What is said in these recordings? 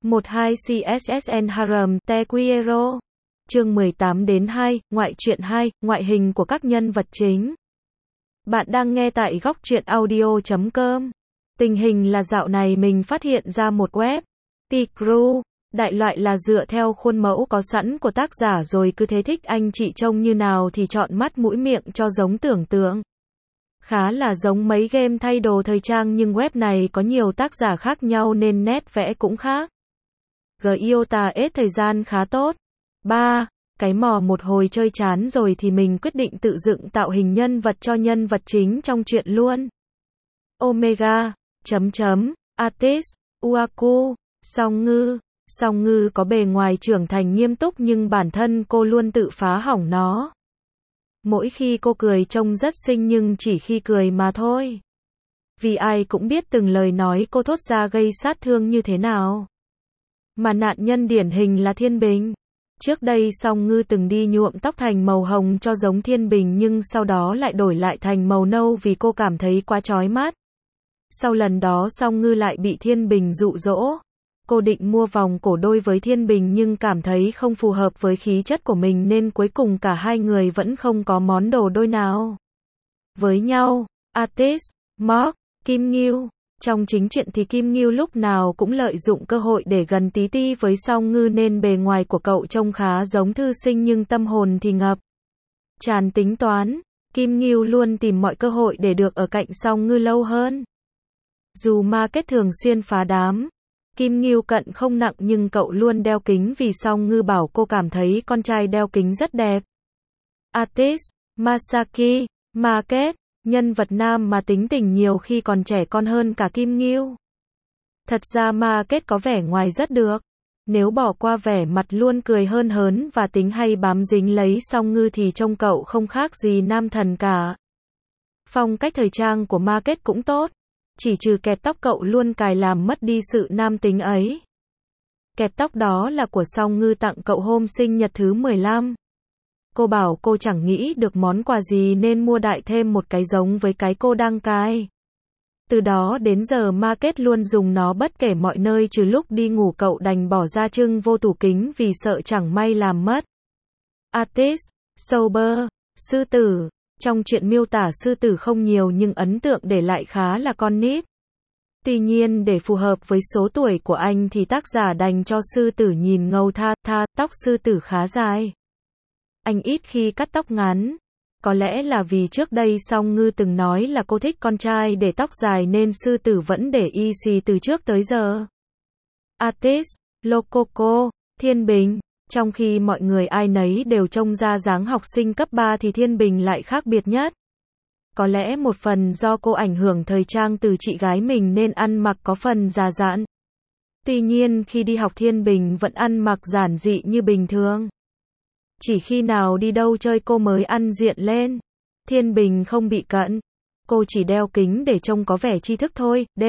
12 CSSN Harem Te Quiero. Chương 18-2, Ngoại truyện 2, ngoại hình của các nhân vật chính. Bạn đang nghe tại góc truyện audio.com. Tình hình là dạo này mình phát hiện ra một web Picru, đại loại là dựa theo khuôn mẫu có sẵn của tác giả rồi cứ thế thích anh chị trông như nào thì chọn mắt mũi miệng cho giống tưởng tượng. Khá là giống mấy game thay đồ thời trang nhưng web này có nhiều tác giả khác nhau nên nét vẽ cũng khác. Giota ết thời gian khá tốt. 3. Cái mò một hồi chơi chán rồi thì mình quyết định tự dựng tạo hình nhân vật cho nhân vật chính trong truyện luôn. Omega, Artist, Uaku, Song Ngư có bề ngoài trưởng thành nghiêm túc nhưng bản thân cô luôn tự phá hỏng nó. Mỗi khi cô cười trông rất xinh nhưng chỉ khi cười mà thôi. Vì ai cũng biết từng lời nói cô thốt ra gây sát thương như thế nào. Mà nạn nhân điển hình là Thiên Bình. Trước đây Song Ngư từng đi nhuộm tóc thành màu hồng cho giống Thiên Bình nhưng sau đó lại đổi lại thành màu nâu vì cô cảm thấy quá chói mắt. Sau lần đó Song Ngư lại bị Thiên Bình dụ dỗ. Cô định mua vòng cổ đôi với Thiên Bình nhưng cảm thấy không phù hợp với khí chất của mình nên cuối cùng cả hai người vẫn không có món đồ đôi nào với nhau. Artist, Mark, Kim Ngưu. Trong chính truyện thì Kim Ngưu lúc nào cũng lợi dụng cơ hội để gần tí ti với Song Ngư nên bề ngoài của cậu trông khá giống thư sinh nhưng tâm hồn thì ngập tràn tính toán. Kim Ngưu luôn tìm mọi cơ hội để được ở cạnh Song Ngư lâu hơn. Dù market thường xuyên phá đám, Kim Ngưu cận không nặng nhưng cậu luôn đeo kính vì Song Ngư bảo cô cảm thấy con trai đeo kính rất đẹp. Artist, Masaki, Market. Nhân vật nam mà tính tình nhiều khi còn trẻ con hơn cả Kim Ngưu. Thật ra Market có vẻ ngoài rất được. Nếu bỏ qua vẻ mặt luôn cười hơn hớn và tính hay bám dính lấy Song Ngư thì trông cậu không khác gì nam thần cả. Phong cách thời trang của Market cũng tốt. Chỉ trừ kẹp tóc cậu luôn cài làm mất đi sự nam tính ấy. Kẹp tóc đó là của Song Ngư tặng cậu hôm sinh nhật thứ 15. Cô bảo cô chẳng nghĩ được món quà gì nên mua đại thêm một cái giống với cái cô đang cài. Từ đó đến giờ Market luôn dùng nó bất kể mọi nơi trừ lúc đi ngủ cậu đành bỏ ra trưng vô tủ kính vì sợ chẳng may làm mất. Artist, Sober, Sư tử. Trong truyện miêu tả sư tử không nhiều nhưng ấn tượng để lại khá là con nít. Tuy nhiên để phù hợp với số tuổi của anh thì tác giả đành cho sư tử nhìn ngầu tha, tóc sư tử khá dài. Anh ít khi cắt tóc ngắn. Có lẽ là vì trước đây Song Ngư từng nói là cô thích con trai để tóc dài nên sư tử vẫn để y xì từ trước tới giờ. Artist, Lococo, Thiên Bình. Trong khi mọi người ai nấy đều trông ra dáng học sinh cấp 3 thì Thiên Bình lại khác biệt nhất. Có lẽ một phần do cô ảnh hưởng thời trang từ chị gái mình nên ăn mặc có phần già dặn. Tuy nhiên khi đi học Thiên Bình vẫn ăn mặc giản dị như bình thường. Chỉ khi nào đi đâu chơi cô mới ăn diện lên. Thiên Bình không bị cận. Cô chỉ đeo kính để trông có vẻ tri thức thôi. D.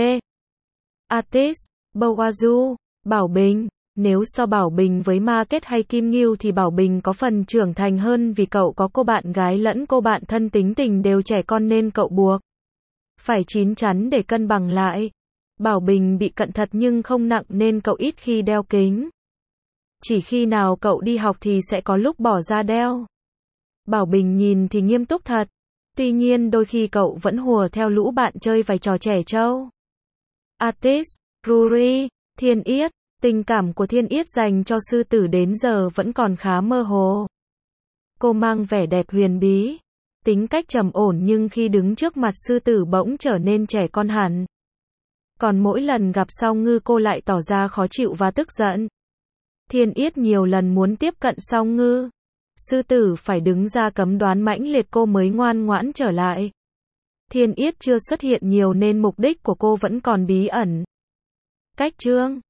Artist, Boazu, Bảo Bình. Nếu so Bảo Bình với Market hay Kim Ngưu thì Bảo Bình có phần trưởng thành hơn vì cậu có cô bạn gái lẫn cô bạn thân tính tình đều trẻ con nên cậu buộc phải chín chắn để cân bằng lại. Bảo Bình bị cận thật nhưng không nặng nên cậu ít khi đeo kính. Chỉ khi nào cậu đi học thì sẽ có lúc bỏ ra đeo. Bảo Bình nhìn thì nghiêm túc thật. Tuy nhiên đôi khi cậu vẫn hùa theo lũ bạn chơi vài trò trẻ trâu. Artist, Ruri, Thiên Yết. Tình cảm của Thiên Yết dành cho sư tử đến giờ vẫn còn khá mơ hồ. Cô mang vẻ đẹp huyền bí. Tính cách trầm ổn nhưng khi đứng trước mặt sư tử bỗng trở nên trẻ con hẳn. Còn mỗi lần gặp Song Ngư cô lại tỏ ra khó chịu và tức giận. Thiên Yết nhiều lần muốn tiếp cận Song Ngư. Sư tử phải đứng ra cấm đoán mãnh liệt cô mới ngoan ngoãn trở lại. Thiên Yết chưa xuất hiện nhiều nên mục đích của cô vẫn còn bí ẩn. Cách chương